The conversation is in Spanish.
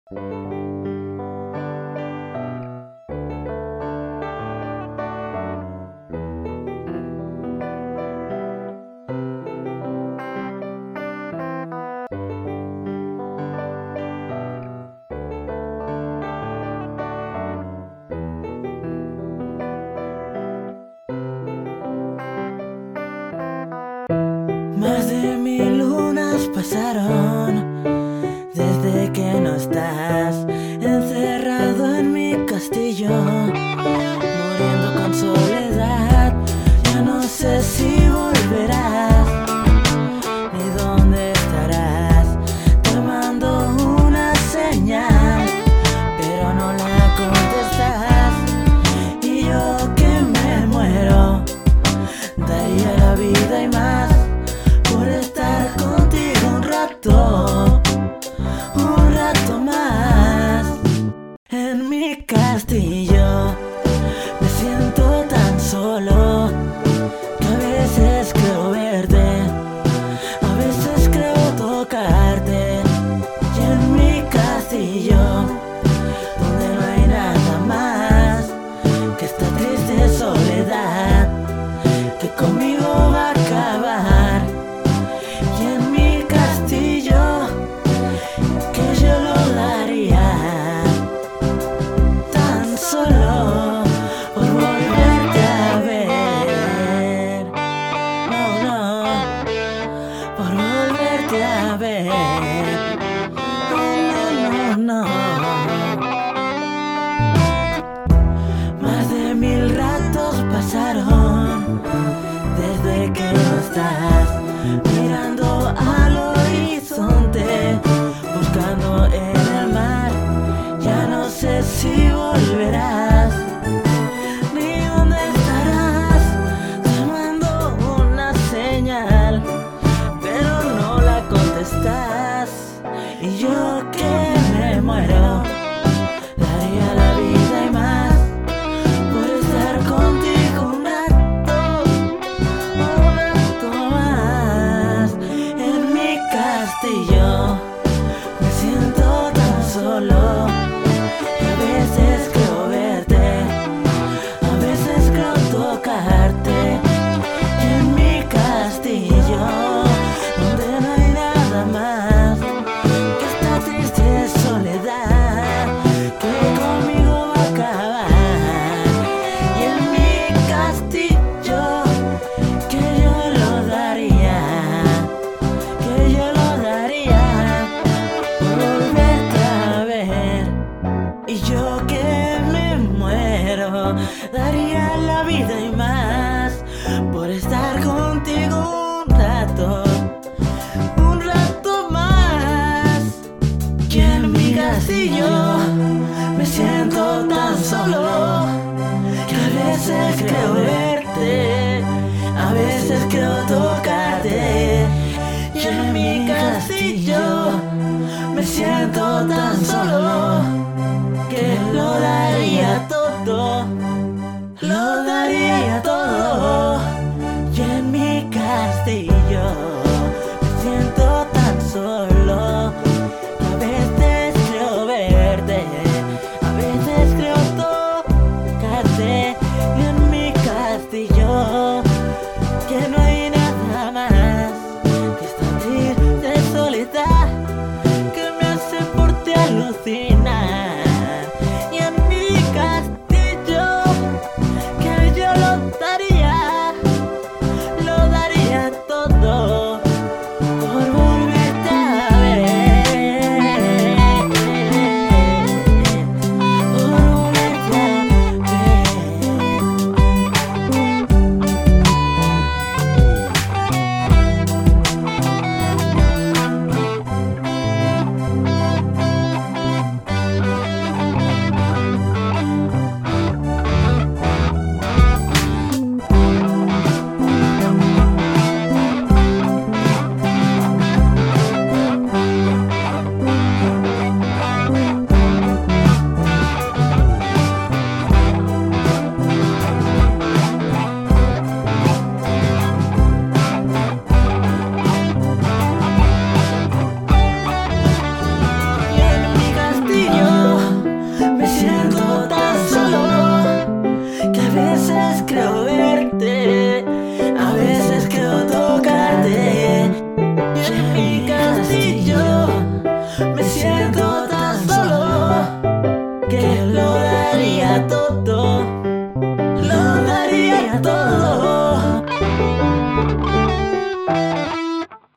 Más de 1000 lunas pasaron desde que no estás, encerrado en mi castillo, muriendo con soledad. Ya no sé si volverás ni dónde estarás. Te mando una señal, pero no la contestas. Y yo que me muero, daría la vida y más por estar contigo un rato más. En mi castillo me siento tan solo que a veces creo verte, a veces creo tocarte. Y en mi castillo, donde no hay nada más que esta triste soledad que conmigo va a acabar. Y en mi castillo, que yo lo daría tan solo por volverte a ver. No, no, por volverte a ver. No, no, no. Más de 1000 ratos pasaron desde que no estás, mirando al horizonte, buscando en el mar. Ya no sé si volverás ni dónde estarás. Te mando una señal, pero no la contestas. Y yo que me muero, daría la vida y más por estar contigo un rato más. En mi castillo me siento tan solo que a veces creo verte, a veces creo tocarte. Y en mi castillo, donde no hay nada más que esta triste soledad que conmigo va a acabar. Y en mi castillo, que yo lo daría por volverte a ver. Y yo que me muero, daría la vida y más por estar contigo un rato más. Que en mi castillo me siento tan solo que a veces creo verte, a veces creo tocarte. Y en mi castillo me siento tan solo